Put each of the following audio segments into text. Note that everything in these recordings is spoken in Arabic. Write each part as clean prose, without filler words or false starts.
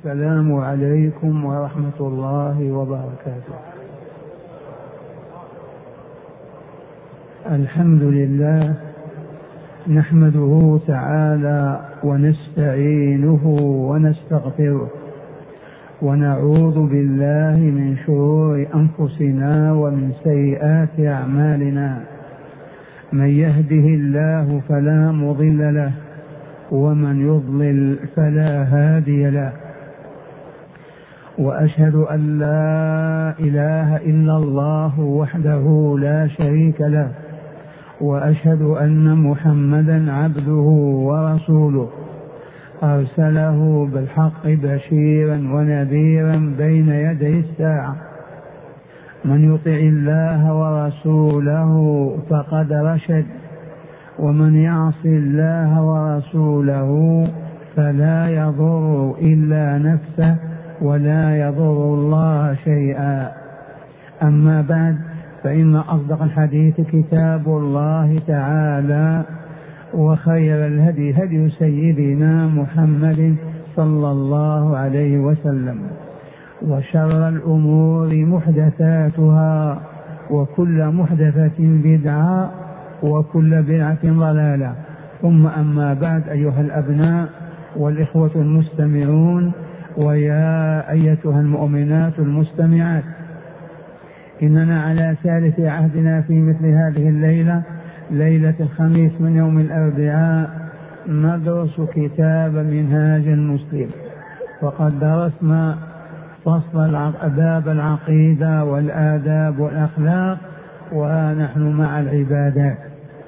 السلام عليكم ورحمة الله وبركاته. الحمد لله نحمده تعالى ونستعينه ونستغفره ونعوذ بالله من شرور أنفسنا ومن سيئات أعمالنا. من يهده الله فلا مضل له ومن يضلل فلا هادي له. وأشهد أن لا إله إلا الله وحده لا شريك له، وأشهد أن محمدا عبده ورسوله أرسله بالحق بشيرا ونذيرا بين يدي الساعة. من يطع الله ورسوله فقد رشد، ومن يعص الله ورسوله فلا يضر إلا نفسه ولا يضر الله شيئا. أما بعد، فإن أصدق الحديث كتاب الله تعالى، وخير الهدي هدي سيدنا محمد صلى الله عليه وسلم، وشر الأمور محدثاتها، وكل محدثة بدعة، وكل بدعة ضلالة. ثم أما بعد، أيها الأبناء والإخوة المستمعون، ويا أيتها المؤمنات المستمعات، إننا على ثالث عهدنا في مثل هذه الليلة، ليلة الخميس من يوم الأربعاء، ندرس كتاب منهاج المسلم. وقد درسنا فصل باب العقيدة والآداب والأخلاق، وها نحن مع العبادات.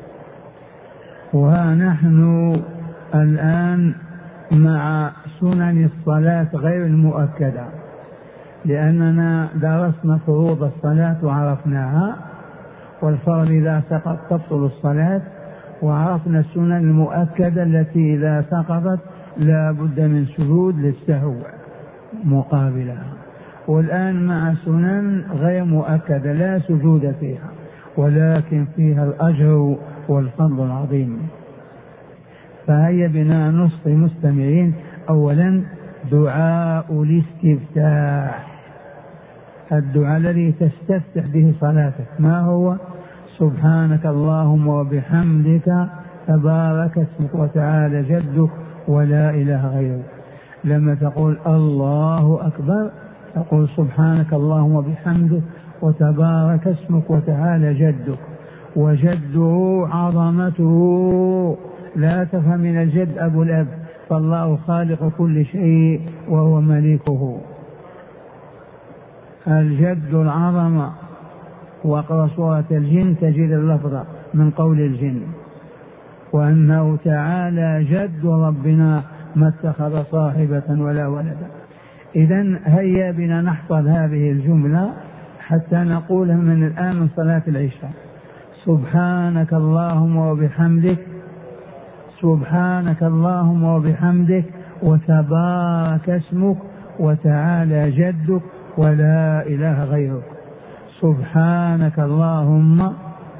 وها نحن الآن مع سنن الصلاة غير المؤكدة، لأننا درسنا فروض الصلاة وعرفناها، والفرض إذا سقط تبطل الصلاة، وعرفنا السنن المؤكدة التي إذا سقطت لا بد من سجود للسهو مقابلها. والآن مع سنن غير مؤكدة لا سجود فيها، ولكن فيها الأجر والفضل العظيم. فهيا بنا نصغي مستمعين. أولا دعاء الاستفتاح، الدعاء الذي تستفتح به صلاتك. ما هو؟ سبحانك اللهم وبحمدك تبارك اسمك وتعالى جدك ولا إله غيرك. لما تقول الله أكبر تقول سبحانك اللهم وبحمدك وتبارك اسمك وتعالى جدك. وجده عظمته، لا تفهم من الجد أبو الأب، فالله خالق كل شيء وهو مليكه. الجد العظمة. واقرأ سورة الجن تجد اللفظ من قول الجن، وأنه تعالى جد ربنا ما اتخذ صاحبة ولا ولدا. إذن هيا بنا نحفظ هذه الجملة حتى نقولها من الآن من صلاة العشاء. سبحانك اللهم وبحمدك، سبحانك اللهم وبحمدك وتبارك اسمك وتعالى جدك ولا إله غيرك. سبحانك اللهم،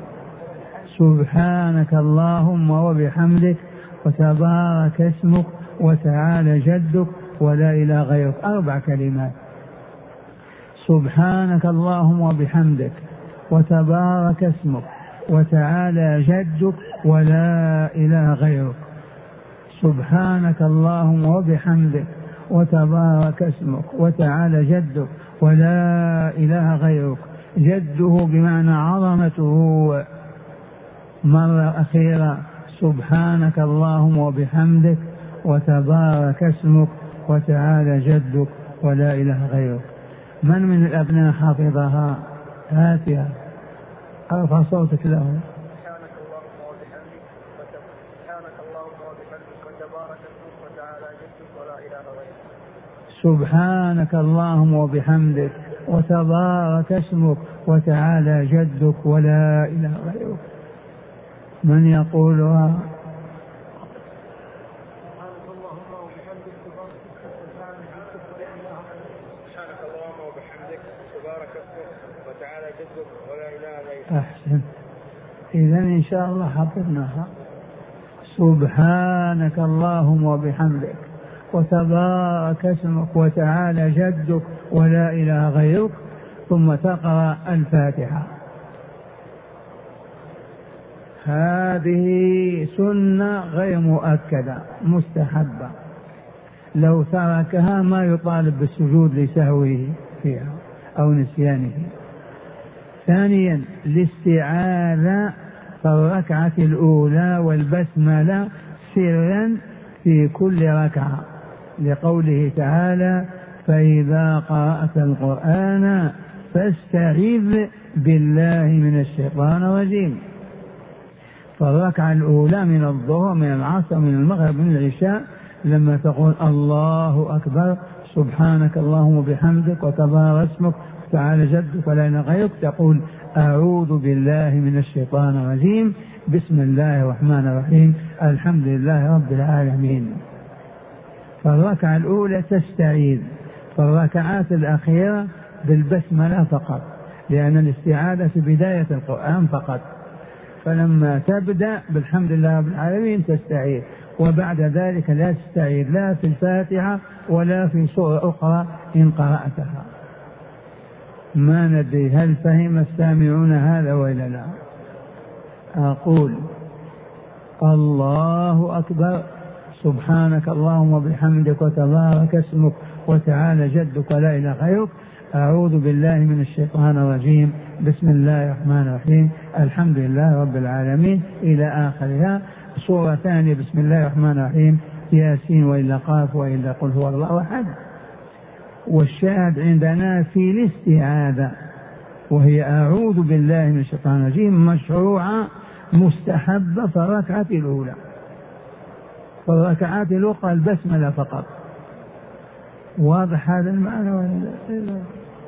سبحانك اللهم وبحمدك وتبارك اسمك وتعالى جدك ولا إله غيرك. 4 كلمات. سبحانك اللهم وبحمدك وتبارك اسمك وتعالى جدك ولا إله غيرك. سبحانك اللهم وبحمدك وتبارك اسمك وتعالى جدك ولا إله غيرك. جده بمعنى عظمته. مرة أخيرة، سبحانك اللهم وبحمدك وتبارك اسمك وتعالى جدك ولا إله غيرك. من الأبناء حافظها؟ هاتها، ارفع صوتك له. سبحانك اللهم وبحمدك وتبارك اسمك وتعالى جدك ولا إله غيرك. سبحانك اللهم وبحمدك وتبارك اسمك وتعالى جدك ولا إله غيرك. من يقولها؟ أحسن. إذن إن شاء الله حفظناها. سبحانك اللهم وبحمدك وتبارك اسمك وتعالى جدك ولا إله غيرك، ثم تقرأ الفاتحة. هذه سنة غير مؤكدة مستحبة، لو تركها ما يطالب بالسجود لسهوه فيها أو نسيانه. ثانيا الاستعاذة في الركعة الأولى والبسملة سرا في كل ركعة، لقوله تعالى: فإذا قرأت القرآن فاستعذ بالله من الشيطان الرجيم. فالركعة الأولى من الظهر من العصر من المغرب من العشاء لما تقول الله أكبر سبحانك اللهم وبحمدك وتبارك اسمك وتعالى جدك ولا إله غيرك، تقول أعوذ بالله من الشيطان الرجيم، بسم الله الرحمن الرحيم، الحمد لله رب العالمين. فالركعة الأولى تستعيذ، فالركعات الأخيرة بالبسملة فقط، لأن الاستعاذة في بداية القرآن فقط، فلما تبدأ بالحمد لله رب العالمين تستعيذ، وبعد ذلك لا تستعيذ لا في الفاتحة ولا في سورة أخرى إن قرأتها. ما ندري هل فهم السامعون هذا ولا لا؟ أقول الله أكبر سبحانك اللهم وبحمدك وتبارك اسمك وتعالى جدك ولا إله غيرك، أعوذ بالله من الشيطان الرجيم، بسم الله الرحمن الرحيم، الحمد لله رب العالمين إلى آخرها. سورة ثانية بسم الله الرحمن الرحيم، ياسين وإلا قاف وإلا قل هو الله أحد. والشاهد عندنا في الاستعاذة وهي أعوذ بالله من الشيطان الرجيم مشروعة مستحبة في الركعة الأولى، في الركعات الأخرى البسملة فقط. واضح هذا المعنى ولا لا؟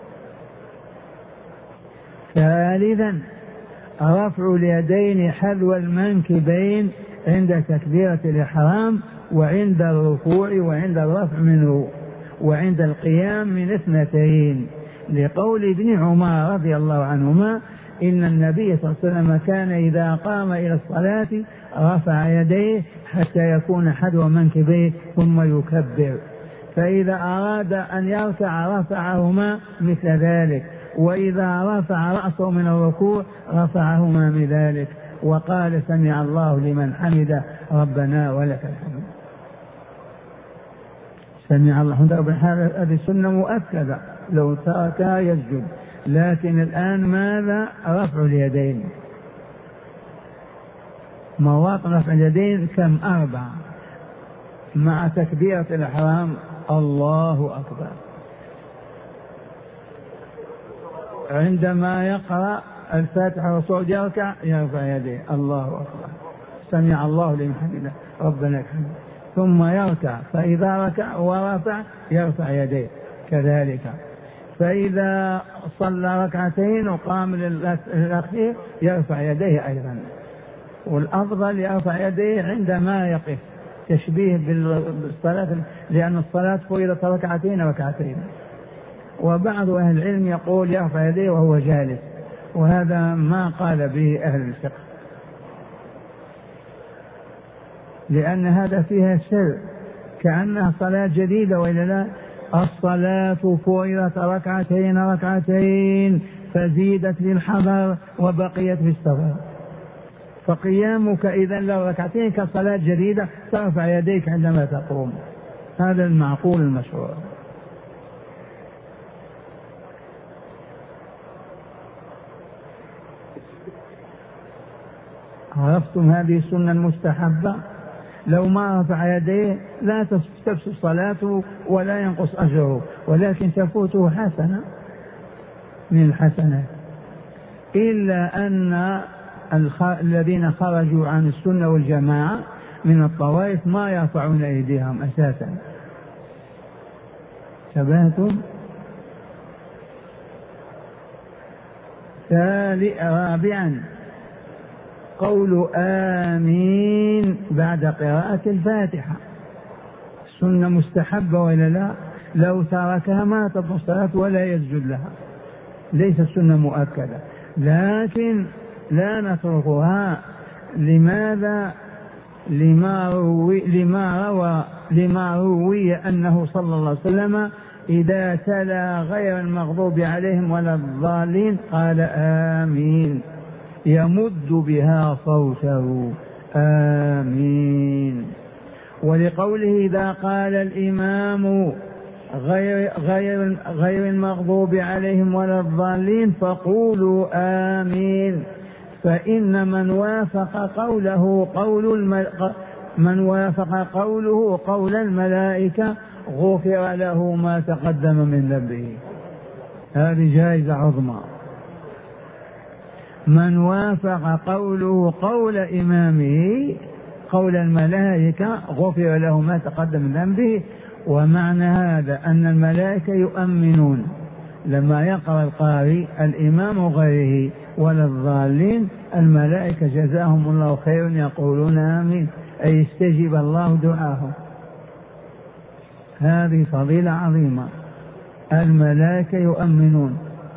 ثالثا رفع اليدين حذو المنكبين عند تكبيرة الإحرام وعند الركوع وعند الرفع منه وعند القيام من 2، لقول ابن عمر رضي الله عنهما: إن النبي صلى الله عليه وسلم كان إذا قام إلى الصلاة رفع يديه حتى يكون حذو منكبيه ثم يكبر، فإذا أراد أن يرفع رفعهما مثل ذلك، وإذا رفع رأسه من الركوع رفعهما من ذلك، وقال: سمع الله لمن حمده ربنا ولك الحمد. سمع الله حمده ربنا، هذه سنة مؤكدة لو تركها يسجد. لكن الآن ماذا؟ رفع اليدين. مواطن رفع اليدين كم؟ 4 مع تكبيرة الإحرام الله أكبر. عندما يقرأ الفاتحة والصعود يركع يرفع يديه الله أكبر، سمع الله لمن حمده ربنا الحمد، ثم يركع، فإذا ركع ورفع يرفع يديه كذلك. فإذا صلى ركعتين وقام للأخير يرفع يديه أيضا، والأفضل يرفع يديه عندما يقف، تشبيه بالصلاة، لأن الصلاة فرضت ركعتين. وبعض أهل العلم يقول يرفع يديه وهو جالس، وهذا ما قال به أهل الفقه، لأن هذا فيها سر كأنها صلاة جديدة وإلا لا. الصلاة فرضت ركعتين فزيدت للحضر وبقيت في السفر، فقيامك إذا لو ركعتين كصلاة جديدة ترفع يديك عندما تقوم. هذا المعقول المشروع. عرفتم هذه السنة المستحبة؟ لو ما رفع يديه لا تفسد صلاته ولا ينقص أجره، ولكن تفوته حسنة من الحسنات، إلا أن الذين خرجوا عن السنة والجماعة من الطوائف ما يرفعون أيديهم أساسا. تبهتم؟ رابعا قول آمين بعد قراءة الفاتحة، سنة مستحبة ولا لا؟ لو تركها ما تبطل الصلاة ولا يسجد لها، ليست سنة مؤكدة، لكن لا نتركها. لماذا؟ لما روي أنه صلى الله عليه وسلم إذا تلا غير المغضوب عليهم ولا الضالين قال آمين يمد بها صوته آمين. ولقوله إذا قال الإمام غير المغضوب عليهم ولا الضالين فقولوا آمين، فإن من وافق قول الملائكة غفر له ما تقدم من ذنبه. هذه جائزة عظمى. من وافق قوله قول إمامه قول الملائكة غفر له ما تقدم من ذنبه. ومعنى هذا أن الملائكة يؤمنون لما يقرأ القارئ الإمام غيره ولا الضالين، الملائكة جزاهم الله خير يقولون آمين، أي يستجيب الله دعاهم. هذه فضيلة عظيمة، الملائكة يؤمنون.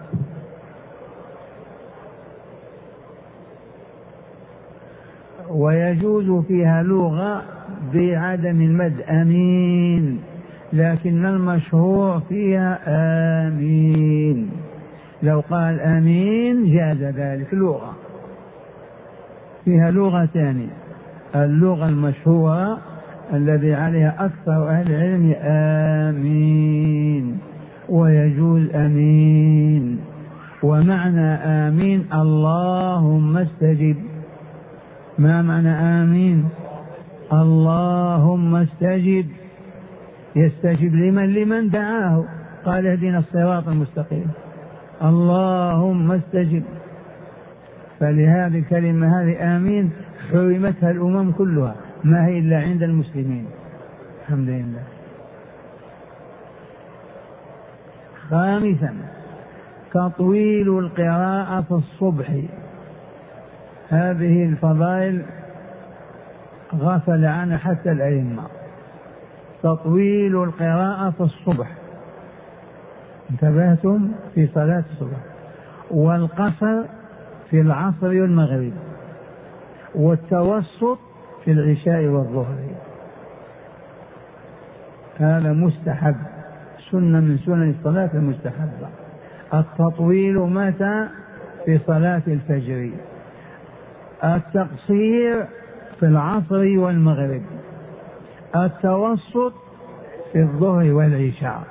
ويجوز فيها لغة بعدم المد أمين، لكن المشهور فيها آمين. لو قال آمين جاز ذلك لغة. فيها لغة ثانية، اللغة المشهورة الذي عليها أكثر أهل العلم آمين، ويجوز أمين. ومعنى آمين اللهم استجب. ما معنى آمين؟ اللهم استجب، يستجب لمن دعاه، قال اهدنا الصراط المستقيم، اللهم استجب. فلهذه الكلمة هذه آمين حرمتها الأمم كلها، ما هي إلا عند المسلمين، الحمد لله. خامسا تطويل القراءة في الصبح. هذه الفضائل غفل عنها حتى الأئمة. تطويل القراءة في الصبح، انتبهتم؟ في صلاة الصبح، والقصر في العصر والمغرب، والتوسط في العشاء والظهر. هذا مستحب، سنة من سنن الصلاة المستحبة. التطويل متى؟ في صلاة الفجر، التقصير في العصر والمغرب، التوسط في الظهر والعشاء.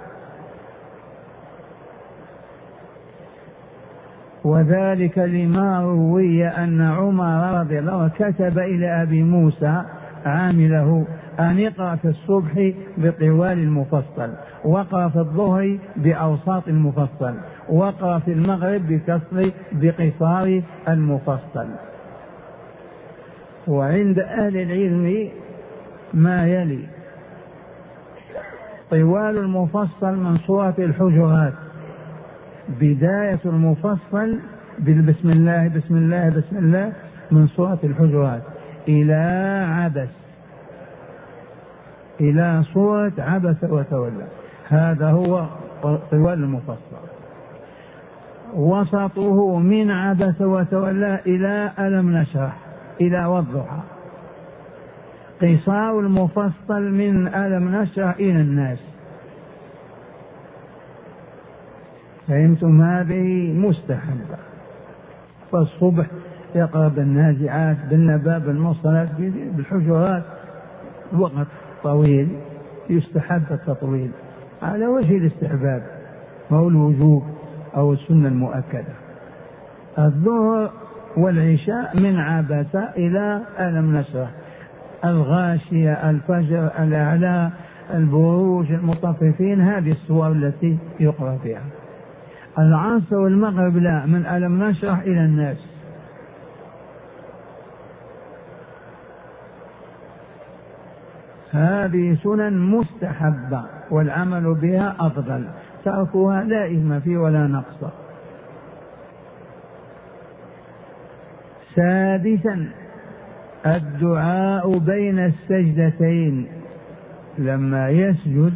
وذلك لما روي أن عمر رضي الله عنه كتب إلى أبي موسى عامله أن اقرأ في الصبح بطوال المفصل، واقرأ في الظهر بأوساط المفصل، واقرأ في المغرب بقصار المفصل. وعند أهل العلم ما يلي: طوال المفصل من سورة الحجرات، بداية المفصل بالبسم الله بسم الله بسم الله من سورة الحجرات إلى عبس، إلى سورة عبس وتولى، هذا هو طوال المفصل. وسطه من عبس وتولى إلى ألم نشرح إلى والضحى. قصار المفصل من ألم نشرح إلى الناس. فهمتم؟ هذه مستحبة. فالصبح يقرأ بالنازعات بالنبأ بالمرسلات بالحجرات، وقت طويل يستحب التطويل على وجه الاستحباب، أو الوجوب أو السنة المؤكدة. الظهر والعشاء من عبس إلى ألم نشرح، الغاشية، الفجر، الأعلى، البروج، المطففين، هذه السور التي يقرأ فيها. العصر والمغرب لا، من ألم نشرح إلى الناس. هذه سنن مستحبة والعمل بها أفضل، تركها لا إثم فيه ولا نقص. سادسا الدعاء بين السجدتين، لما يسجد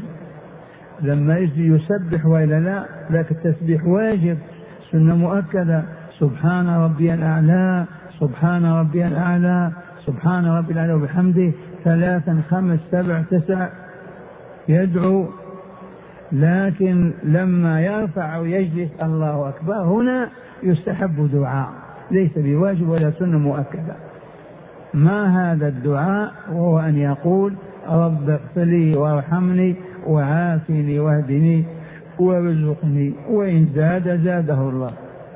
يسبح وإلا لا، لكن التسبيح واجب، سنة مؤكدة: سبحان ربي الأعلى، سبحان ربي الأعلى، سبحان ربي الأعلى وبحمده 3 5 7 9 يدعو، لكن لما يرفع ويجلس الله أكبر هنا يستحب دعاء ليس بواجب ولا سنة مؤكدة. ما هذا الدعاء؟ وهو أن يقول رب اغفر لي وارحمني وعافني واهدني وارزقني، وإن زاد زاده الله.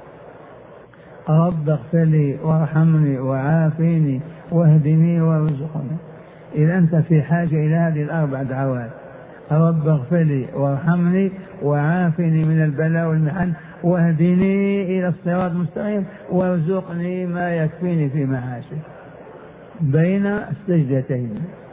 رب اغفر لي وارحمني وعافني واهدني وارزقني. إذا أنت في حاجة إلى هذه الأربع دعوات: رب اغفر لي وارحمني وعافني من البلاء والمحن واهدني إلى الصراط المستقيم وارزقني ما يكفيني في معاشي، بين السجدتين.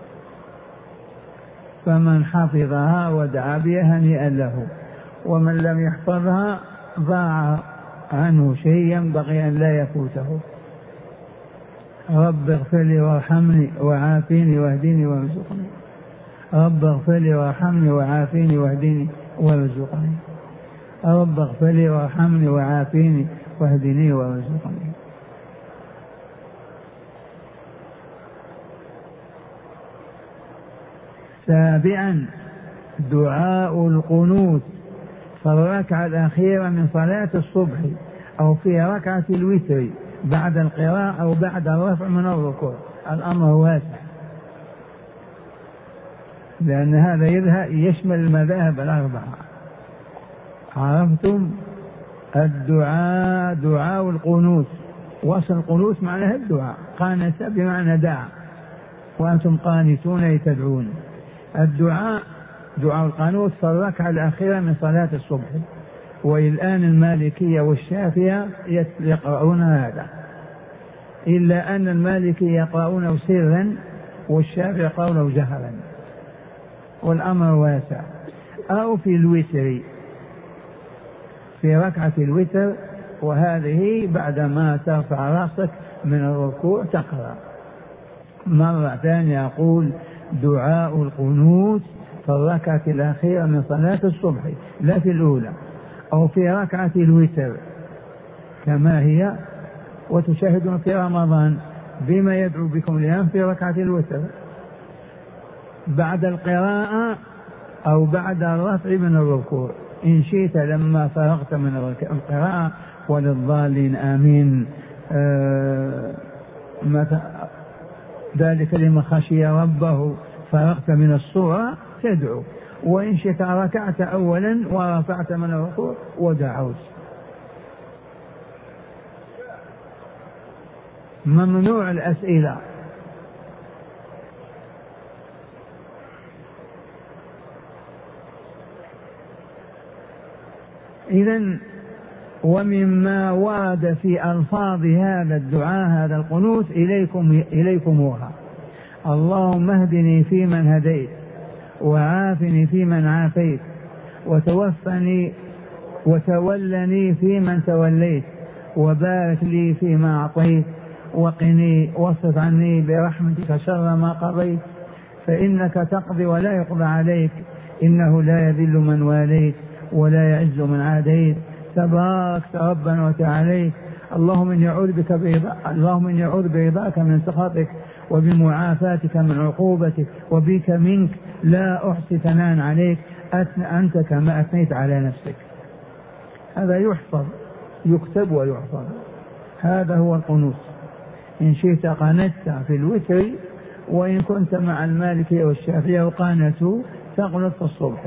فمن حفظها ودعا بها هنيئا له، ومن لم يحفظها ضاع عنه شيء ينبغي أن لا يفوته. رب اغفر لي وارحمني وعافيني واهدني وارزقني. رب اغفر لي وارحمني وعافيني واهدني وارزقني. رب اغفر لي وارحمني وعافيني واهدني وارزقني. سابعا دعاء القنوت في الركعة الأخيرة من صلاة الصبح أو في ركعة الوتر بعد القراءة أو بعد الرفع من الركوع. الأمر واسع، لأن هذا يشمل المذاهب الأربعة. عرفتم؟ الدعاء دعاء القنوت، وصل القنوت معناه الدعاء، قانت بمعنى دعا، وأنتم قانتون تدعون. الدعاء دعاء القنوت في الركعة الأخيرة من صلاة الصبح، والآن المالكية والشافعية يقرؤون هذا، إلا أن المالكية يقرؤونه سرا والشافعي يقرؤونه جهرا، والأمر واسع. أو في الوتر في ركعة الوتر، وهذه بعدما ترفع رأسك من الركوع تقرأ. مرة ثانية أقول دعاء القنوت في الركعة الأخيرة من صلاة الصبح، لا في الأولى، أو في ركعة الوتر كما هي. وتشاهدون في رمضان بما يدعو بكم الآن في ركعة الوتر بعد القراءة أو بعد الرفع من الركوع، إن شئت لما فرغت من القراءة وللضالين آمين ذلك لمن خشي ربه فرغت من الصورة تدعو، وإن شئت ركعت أولا ورفعت من الركوع ودعوت. ممنوع الأسئلة. إذن ومما ورد في ألفاظ هذا الدعاء هذا القنوت إليكموها: اللهم اهدني فيمن هديت وعافني فيمن عافيت وتولني فيمن توليت وبارك لي فيما أعطيت وقني واصرف عني برحمتك شر ما قضيت فإنك تقضي ولا يقضى عليك إنه لا يذل من واليت ولا يعز من عاديت تباركت ربنا وتعاليت. اللهم إني أعوذ برضاك من سخطك وبمعافاتك من عقوبتك وبك منك لا أحصي ثناء عليك أنت كما أثنيت على نفسك. هذا يحفظ، يكتب ويحفظ. هذا هو القنوت. إن شئت قنت في الوتر، وإن كنت مع المالكية والشافعية وقانتوا تقنت في الصبح.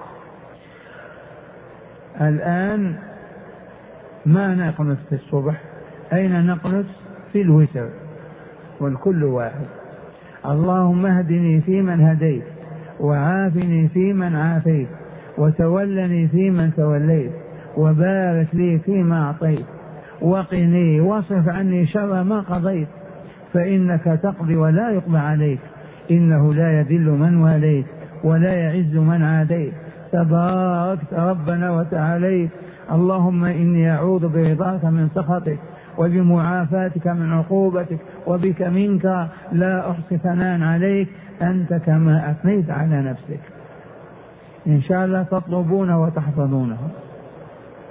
الآن ما نقنت في الصبح، أين نقنت؟ في الوتر، والكل واحد. اللهم اهدني فيمن هديت وعافني فيمن عافيت وتولني فيمن توليت وبارك لي فيما أعطيت وقني واصرف عني شر ما قضيت فإنك تقضي ولا يقضى عليك إنه لا يذل من واليت ولا يعز من عاديت تباركت ربنا وتعاليت. اللهم إني أعوذ برضاك من سخطك وبمعافاتك من عقوبتك وبك منك لا أحصي ثناء عليك أنت كما أثنيت على نفسك. إن شاء الله تطلبونه وتحفظونه.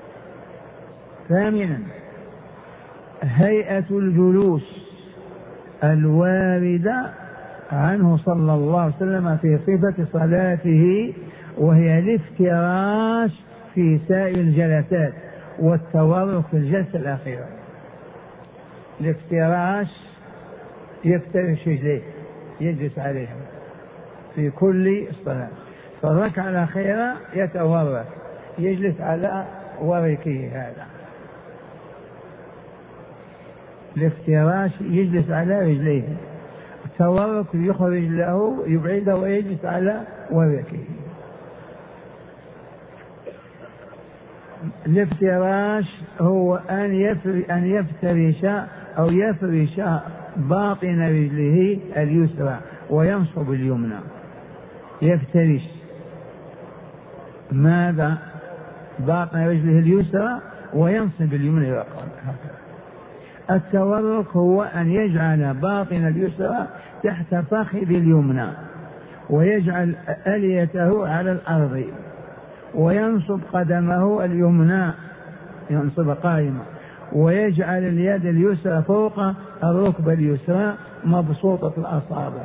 ثامنا هيئة الجلوس الواردة عنه صلى الله عليه وسلم في صفة صلاته، وهي الافتراش في سائر الجلسات والتورك في الجلسة الأخيرة. الافتراش يفترش رجليه يجلس عليها في كل صلاة، فالركعة الأخيرة يتورك يجلس على وركه هذا. الافتراش يجلس على رجليه، التورك يخرج له يبعده ويجلس على وركه. الافتراش هو أن يفترش أو يفرش باطن رجله اليسرى وينصب اليمنى. يفترش ماذا؟ باطن رجله اليسرى وينصب اليمنى. التورك هو أن يجعل باطن اليسرى تحت فخذ اليمنى ويجعل أليته على الأرض وينصب قدمه اليمنى، ينصب قائمة، ويجعل اليد اليسرى فوق الركبة اليسرى مبسوطة الأصابع،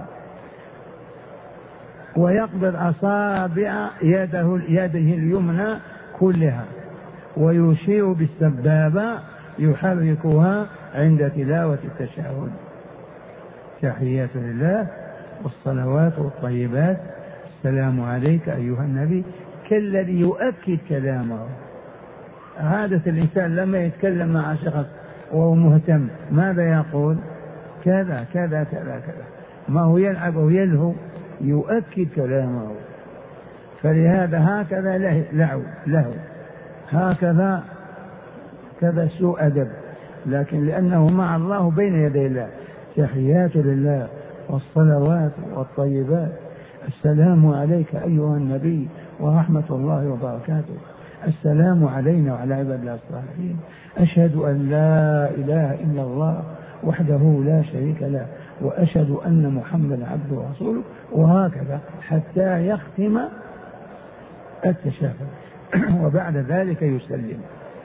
ويقبض أصابع يده اليمنى كلها ويشير بالسبابة يحركها عند تلاوة التشهد. تحيات لله والصلوات والطيبات، السلام عليك أيها النبي، كالذي يؤكد كلامه. عادة الإنسان لما يتكلم مع شخص وهو مهتم ماذا يقول؟ كذا كذا كذا كذا، ما هو يلعب ويلهو، يؤكد كلامه. فلهذا هكذا له هكذا كذا سوء أدب، لكن لأنه مع الله بين يدي الله. تحيات لله والصلوات والطيبات، السلام عليك أيها النبي ورحمة الله وبركاته، السلام علينا وعلى عباد الله الصالحين، أشهد أن لا إله إلا الله وحده لا شريك له، وأشهد أن محمدا عبده ورسوله، وهكذا حتى يختم التشهد وبعد ذلك يسلم.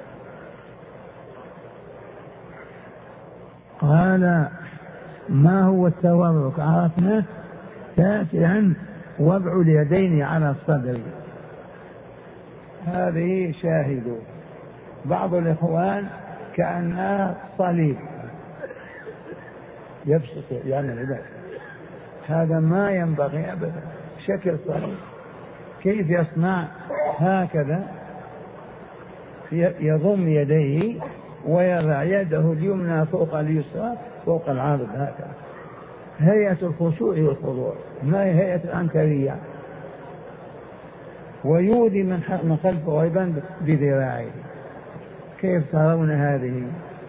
قال ما هو التورك؟ عرفنا. تاسعا وضع اليدين على الصدر. هذه شاهدوا بعض الإخوان كأنها صليب يبسط يعني العباد، هذا ما ينبغي أبدا، شكل صليب. كيف يصنع؟ هكذا يضم يديه ويضع يده اليمنى فوق اليسرى فوق العارض، هكذا هيئة الخشوع والخضوع، ما هي هيئة العنكرية. ويؤذي من خلفه أيضا بذراعه. كيف ترون هذه؟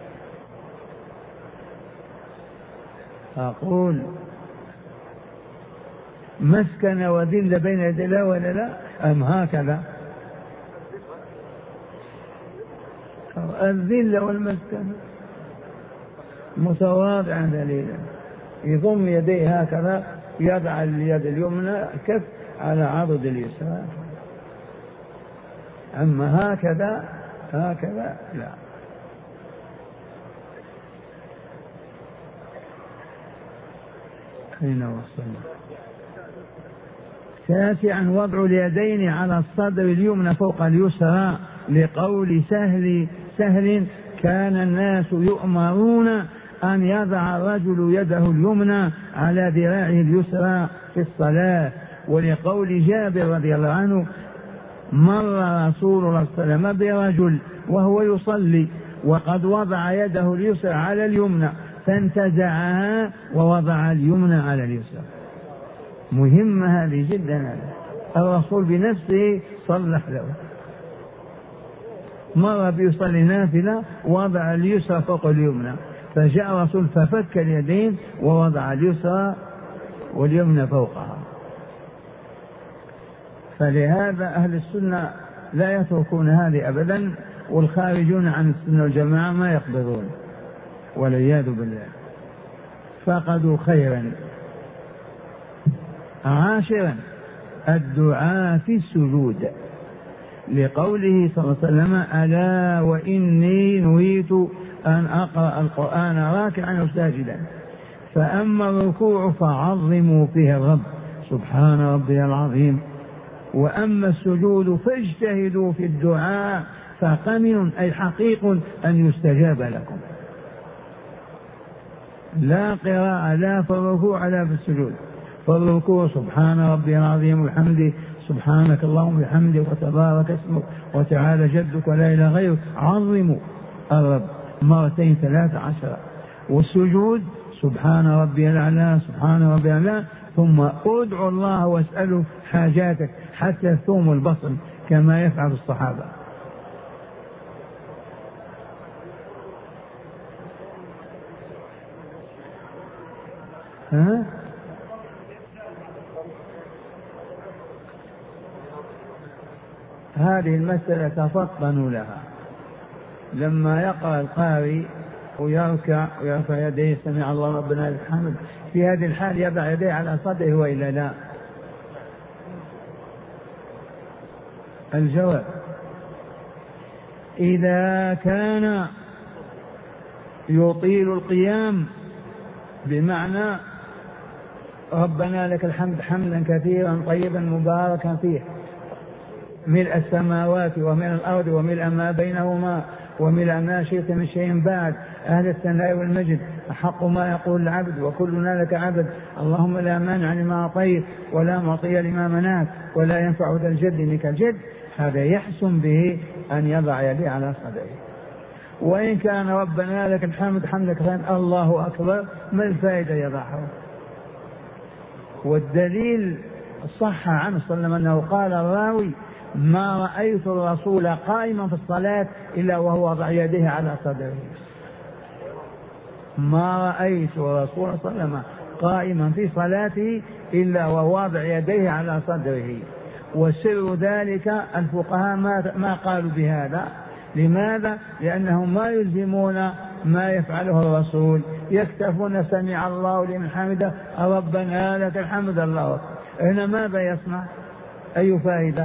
أقول مسكن وذل بين يدي الله ولا لا؟ أم هكذا؟ الذل والمسكن متواضعا ذليلا، يضم يديه هكذا، يضع اليد اليمنى الكف على عضد اليسرى. أما هكذا لا. أين وصلنا؟ تاسعا وضع اليدين على الصدر اليمنى فوق اليسرى، لقول سهل كان الناس يؤمرون أن يضع الرجل يده اليمنى على ذراعه اليسرى في الصلاة، ولقول جابر رضي الله عنه مر رسول الله صلى الله عليه وسلم برجل وهو يصلي وقد وضع يده اليسرى على اليمنى فانتزعها ووضع اليمنى على اليسرى. مهمة هذه جدا، الرسول بنفسه صلح له. مر بيصلي نافلة وضع اليسرى فوق اليمنى، فجاء الرسول ففك اليدين ووضع اليسرى واليمنى فوقها. فلهذا أهل السنة لا يتركون هذه أبدا، والخارجون عن السنة والجماعة ما يقبضون والعياذ بالله، فقدوا خيرا. عاشرا الدعاء في السجود، لقوله صلى الله عليه وسلم ألا وإني نهيت أن أقرأ القرآن راكعا أو ساجدا، فأما الركوع فعظموا فيه الرب سبحان ربي العظيم، وأما السجود فاجتهدوا في الدعاء فقمن أي حقيق أن يستجاب لكم. لا قراءة لا في الركوع لا في السجود. فالركوع سبحان ربي العظيم وبحمده سبحانك اللهم وبحمدك وتبارك اسمك وتعالى جدك ولا إله غيرك، عظموا الرب مرتين 13. والسجود سبحان ربي الأعلى سبحان ربي الأعلى، ثم ادعوا الله واسألوا حاجاتك حتى ثوم البصر كما يفعل الصحابة. هذه المسألة تفطنوا لها. لما يقرأ القارئ ويركع ويرفع يديه سمع الله ربنا لك الحمد، في هذه الحال يضع يديه على صدره وإلا لا؟ الجواب: إذا كان يطيل القيام بمعنى ربنا لك الحمد حمدا كثيرا طيبا مباركا فيه ملء السماوات وملء الأرض وملء ما بينهما وملء ما شئت من شيء بعد، أهل الثناء والمجد، أحق ما يقول العبد وكلنا لك عبد، اللهم لا مانع لما أعطيت ولا معطي لما منعت ولا ينفع ذا الجد منك الجد، هذا يحسن به أن يضع يديه على صدره. وإن كان ربنا لك الحمد حمدا كثيرا الله أكبر، ما الفائدة يضعه؟ والدليل صح عنه صلى الله عليه وسلم أنه قال الراوي: ما رأيت الرسول قائما في الصلاة إلا وهو وضع يديه على صدره. ما رأيت الرسول صلى الله عليه وسلم قائما في صلاته إلا وهو وضع يديه على صدره. وسر ذلك الفقهاء ما قالوا بهذا. لماذا؟ لأنهم ما يلزمون ما يفعله الرسول، يكتفون سمع الله لمن حمده ربنا لك الحمد الله أكبر. هنا ماذا يصنع؟ أي فائدة؟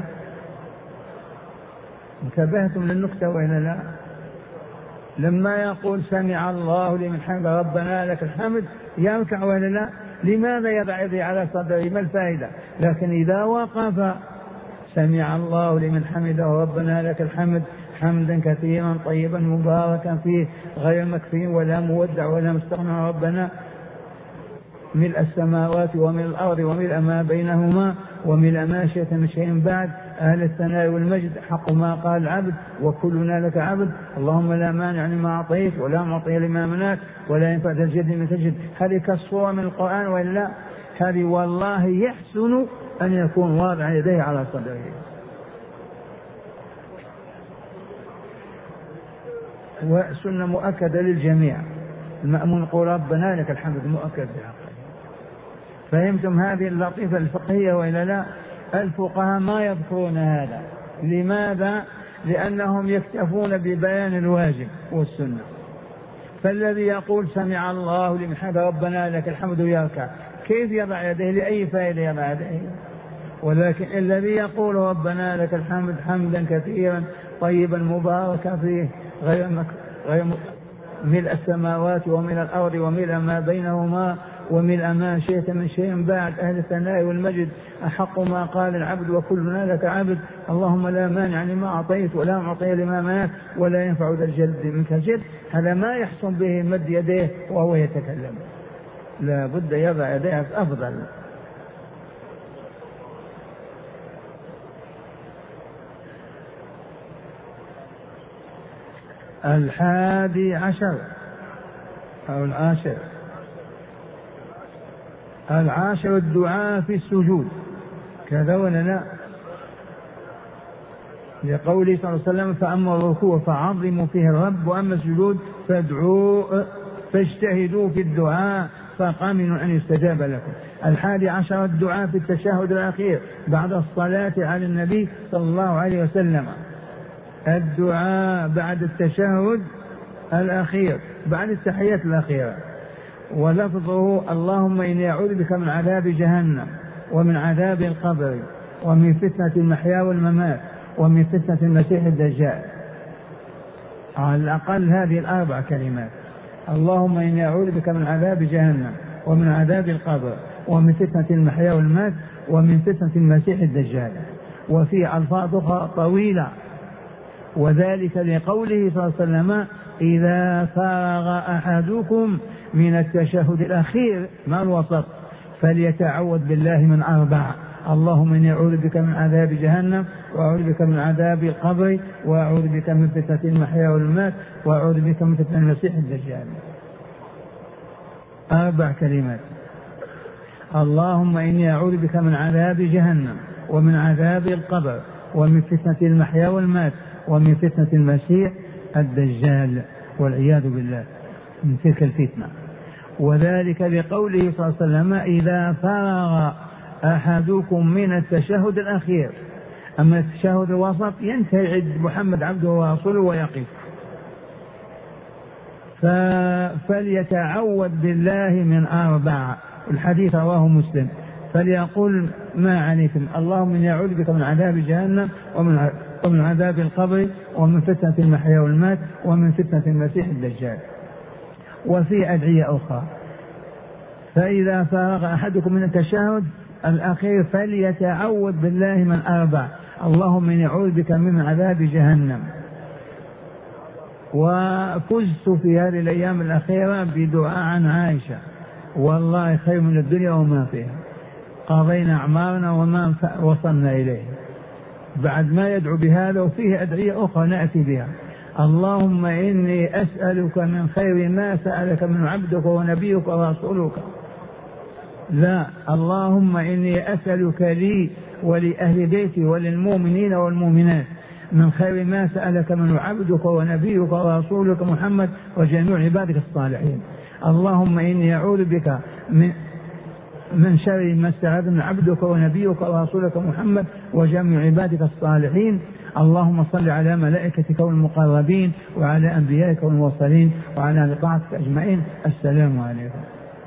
انتبهتم للنكتة وإلا لا؟ لما يقول سمع الله لمن حمده ربنا لك الحمد يركع وإلا لا؟ لماذا يضع يديه على صدره؟ ما الفائدة؟ لكن إذا وقف سمع الله لمن حمده ربنا لك الحمد حمدا كثيرا طيبا مباركا فيه غير مكفي ولا مودع ولا مستغنى، ربنا ملء السماوات وملء الأرض وملء ما بينهما وملء ما شئت من شيء بعد، أهل الثناء والمجد، حق ما قال العبد وكلنا لك عبد، اللهم لا مانع لما أعطيت ولا معطي لما منعت ولا ينفع ذا الجد منك الجد. هذه كالصورة من القرآن وإلا؟ هذه والله يحسن أن يكون واضع يديه على صدره. وسنة مؤكدة للجميع، المأمون يقول ربنا لك الحمد مؤكد بها. فهمتم هذه اللطيفة الفقهية وإلا لا؟ الفقهاء ما يذكرون هذا. لماذا؟ لأنهم يكتفون ببيان الواجب والسنة. فالذي يقول سمع الله لمن حمده ربنا لك الحمد يركع، كيف يضع يديه؟ لأي فائدة يضع يديه؟ ولكن الذي يقول ربنا لك الحمد حمدا كثيرا طيبا مباركا فيه غير ملء السماوات وملء الأرض وملء ما بينهما وملء ما شئت من شيء بعد، أهل الثناء والمجد، أحق ما قال العبد وكلنا لك عبد، اللهم لا مانع لما أعطيت ولا معطي لما منعت ولا ينفع ذا الجد منك الجد. هذا ما يحسن به مد يديه وهو يتكلم، لا بد يضع يديه أفضل. الحادي عشر أو العاشر الدعاء في السجود، كذا ولا لا؟ لقوله صلى الله عليه وسلم فأما الركوع فعظموا فيه الرب وأما السجود فاجتهدوا في الدعاء فقامنوا أن يستجاب لكم. الحادي عشر الدعاء في التشهد الأخير بعد الصلاة على النبي صلى الله عليه وسلم. الدعاء بعد التشهد الأخير بعد التحيات الأخيرة، ولفظه اللهم إني أعوذ بك من عذاب جهنم ومن عذاب القبر ومن فتنة المحيا والممات ومن فتنة المسيح الدجال. على الأقل هذه الأربع كلمات: اللهم إني أعوذ بك من عذاب جهنم ومن عذاب القبر ومن فتنة المحيا والممات ومن فتنة المسيح الدجال. وفي ألفاظ أخرى طويلة، وذلك لقوله صلى الله عليه وسلم إذا فرغ أحدكم من التشهد الأخير ما الوسط فليتعوذ بالله من 4: اللهم إني أعوذ بك من عذاب جهنم، وأعوذ بك من عذاب القبر، وأعوذ بك من فتنة المحيا والممات، وأعوذ بك من فتنة المسيح الدجال. 4 كلمات: اللهم إني أعوذ بك من عذاب جهنم، ومن عذاب القبر، ومن فتنة المحيا والممات، ومن فتنة المسيح الدجال، والعياذ بالله من تلك الفتنة. وذلك لقوله صلى الله عليه وسلم إذا فرغ أحدكم من التشهد الأخير. أما التشهد الوسط ينتهي عند محمد عبده ورسوله ويقف. فليتعوذ بالله من 4. الحديث رواه مسلم. فليقول ما عنيتم: اللهم إني أعوذ بك من عذاب جهنم، ومن عذاب القبر، ومن فتنة المحيا والممات، ومن فتنة المسيح الدجال. وفي أدعية أخرى: فإذا فرغ أحدكم من التشهد الأخير فليتعوذ بالله من 4: اللهم إني أعوذ بك من عذاب جهنم. وفزت في هذه الأيام الأخيرة بدعاء عن عائشة: والله خير من الدنيا وما فيها، قضينا أعمارنا وما وصلنا إليه. بعد ما يدعو بهذا وفيه أدعية أخرى نأتي بها: اللهم إني أسألك من خير ما سألك من عبدك ونبيك ورسولك. لا، اللهم إني أسألك لي ولأهل بيتي وللمؤمنين والمؤمنات من خير ما سألك من عبدك ونبيك ورسولك محمد وجميع عبادك الصالحين. اللهم إني أعوذ بك من شر ما استعاذ من عبدك ونبيك ورسولك محمد وجميع عبادك الصالحين. اللهم صل على ملائكتك والمقربين وعلى أنبيائك والمرسلين وعلى طاعتك أجمعين. السلام عليكم.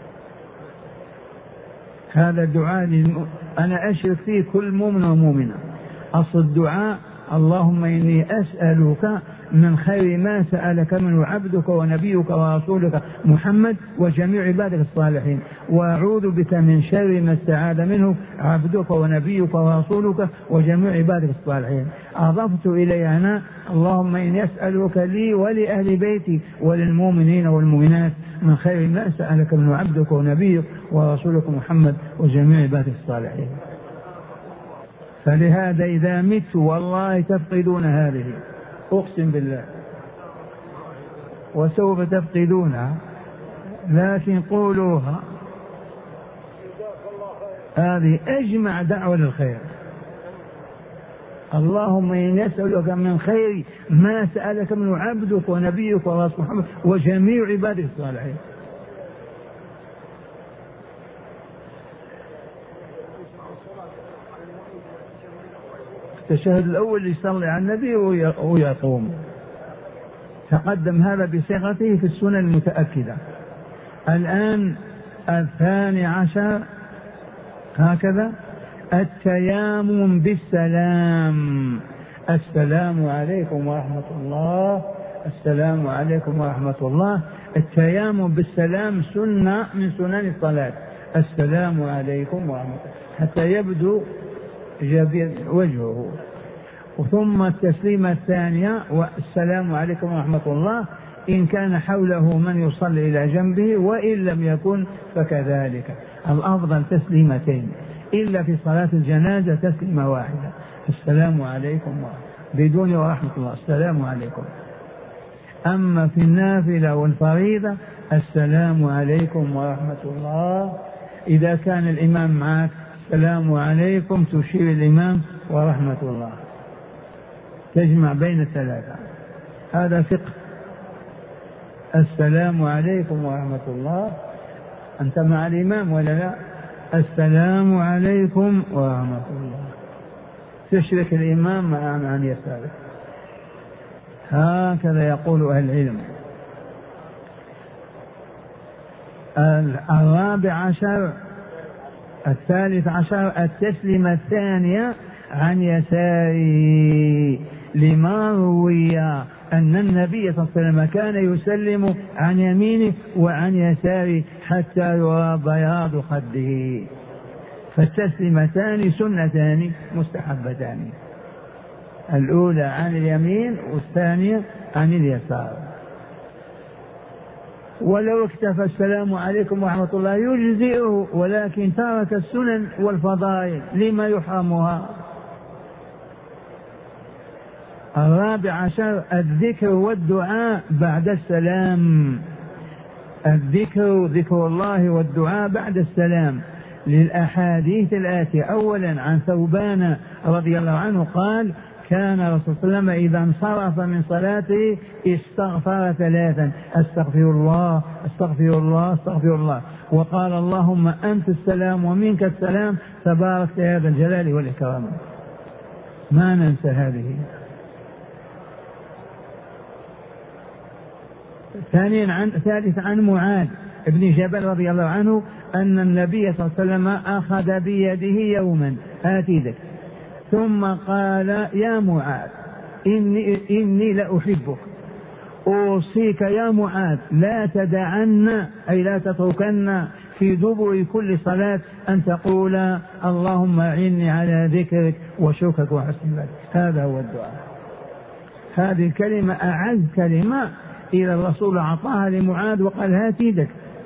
هذا الدعاء أنا أشرك فيه كل مؤمن ومؤمنة. أصل الدعاء: اللهم إني أسألك من خير ما سألك منه عبدك ونبيك ورسولك محمد وجميع عبادك الصالحين، وأعوذ بك من شر ما استعاذ منه عبدك ونبيك ورسولك وجميع عبادك الصالحين. أضفت إلي أنا: اللهم إني أسألك لي ولأهل بيتي وللمؤمنين والمؤمنات من خير ما سألك منه عبدك ونبيك ورسولك محمد وجميع عبادك الصالحين. فلهذا إذا مت والله تفقدون هذه، أقسم بالله، وسوف تفقدونها، لكن قولوها. هذه أجمع دعوة للخير. اللهم إني أسألك من خير ما سألك منه عبدك ونبيك ورسولك محمد وجميع عبادك الصالحين. التشهد الأول يصلي على النبي ويقوم. تقدم هذا بصيغته في السنن المتأكدة. الآن 12 هكذا: التيامن بالسلام: السلام عليكم ورحمة الله، السلام عليكم ورحمة الله. التيامن بالسلام سنة من سنن الصلاة: السلام عليكم ورحمة الله، حتى يبدو جبين وجهه. ثم التسليمة الثانية: والسلام عليكم ورحمة الله، إن كان حوله من يصلي إلى جنبه، وإن لم يكن فكذلك. الأفضل تسليمتين، إلا في صلاة الجنازة تسليمة واحدة: السلام عليكم بدون ورحمة الله، السلام عليكم. أما في النافلة والفريضة السلام عليكم ورحمة الله. إذا كان الإمام معك السلام عليكم تشير الإمام ورحمة الله، تجمع بين الثلاثة. هذا فقه. السلام عليكم ورحمة الله، أنت مع الإمام ولا لا؟ السلام عليكم ورحمة الله، تشرك الإمام عن يساره. هكذا يقول أهل العلم. 14 13 التسليمة الثانية عن يساره، لما روي أن النبي صلى الله عليه وسلم كان يسلم عن يمينه وعن يساره حتى يرى بياض خده. فالتسليمتان سنتان مستحبتان، الأولى عن اليمين والثانية عن اليسار. ولو اكتفى السلام عليكم ورحمة الله يجزئه، ولكن ترك السنن والفضائل لما يحرمها. 14 الذكر والدعاء بعد السلام. الذكر ذكر الله والدعاء بعد السلام للأحاديث الآتية. أولا عن ثوبان رضي الله عنه قال كان رسول الله صلى الله عليه وسلم إذا انصرف من صلاته استغفر 3 استغفر الله استغفر الله استغفر الله، وقال اللهم أنت السلام ومنك السلام تبارك يا ذا الجلال والإكرام. ما ننسى هذه. ثالثا عن معاذ ابن جبل رضي الله عنه أن النبي صلى الله عليه وسلم أخذ بيده يوما آتيك ثم قال يا معاذ إني لأحبك، أوصيك يا معاذ لا تدعن أي لا تتركن في دبر كل صلاة أن تقول اللهم أعني على ذكرك وشكرك وحسن عبادتك. هذا هو الدعاء. هذه الكلمة أعز كلمة إلى الرسول أعطاها لمعاذ وقال هات يدك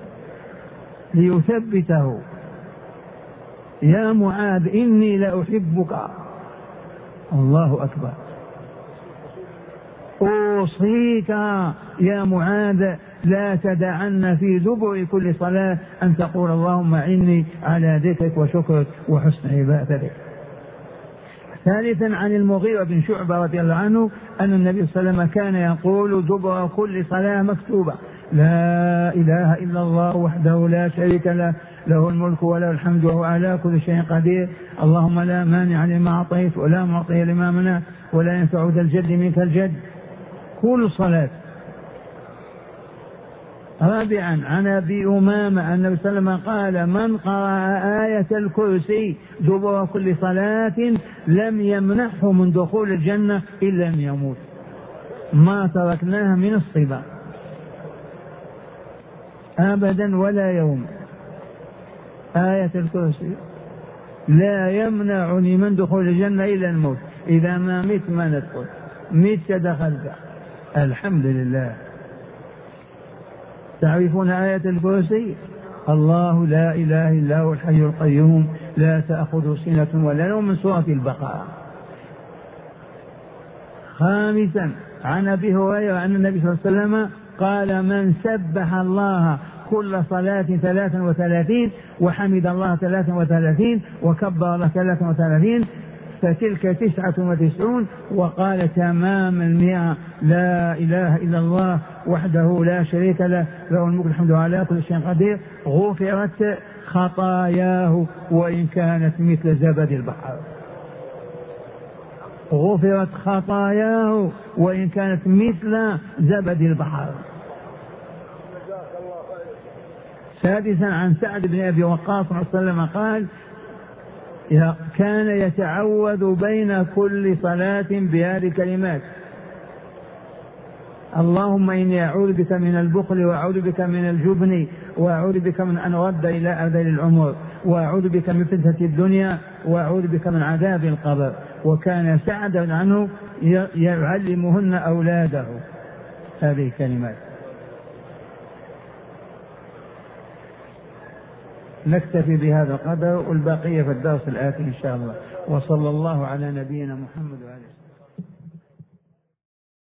ليثبته. يا معاذ إني لأحبك. الله أكبر. أوصيك يا معاذ لا تدعن في دبر كل صلاة أن تقول اللهم أعني على ذكرك وشكرك وحسن عبادتك. ثالثا عن المغيرة بن شعبة رضي الله عنه أن النبي صلى الله عليه وسلم كان يقول دبر كل صلاة مكتوبة لا إله إلا الله وحده لا شريك له له الملك وله الحمد وهو على كل شيء قدير اللهم لا مانع لما أعطيت ولا معطي لما منعت ولا ينفع ذا الجد منك الجد. كل صلاة. رابعا عن أبي أمامة أن النبي صلى الله عليه وسلم قال من قرأ آية الكرسي دبر كل صلاة لم يمنحه من دخول الجنة إلا أن يموت. ما تركناها من الصبا أبدا ولا يوم. آية الكرسي لا يمنعني من دخول الجنة إلا الموت. إذا ما مت ما ندخل، مت دخلت. الحمد لله. تعرفون آية الكرسي؟ الله لا إله إلا هو الحي القيوم لا تأخذه سنة ولا نوم من سورة البقرة. خامسا عن أبي هريرة أن النبي صلى الله عليه وسلم قال من سبح الله كل صلاة 33 وحمد الله 33 وكبر الله 33 فتلك 99 وقال تمام 100 لا إله إلا الله وحده لا شريك له له الملك الحمد على كل شيء قدير غفرت خطاياه وإن كانت مثل زبد البحر. غفرت خطاياه وإن كانت مثل زبد البحر. سادسا عن سعد بن أبي وقاص صلى الله عليه وسلم قال كان يتعوذ بين كل صلاة بهذه الكلمات اللهم إني أعوذ بك من البخل وأعوذ بك من الجبن وأعوذ بك من أن أرد إلى أرذل العمر وأعوذ بك من فتنة الدنيا وأعوذ بك من عذاب القبر. وكان سعد عنه يعلمهن أولاده هذه الكلمات. نكتفي بهذا القدر والبقية في الدرس الآتي إن شاء الله. وصلى الله على نبينا محمد وعلى آله.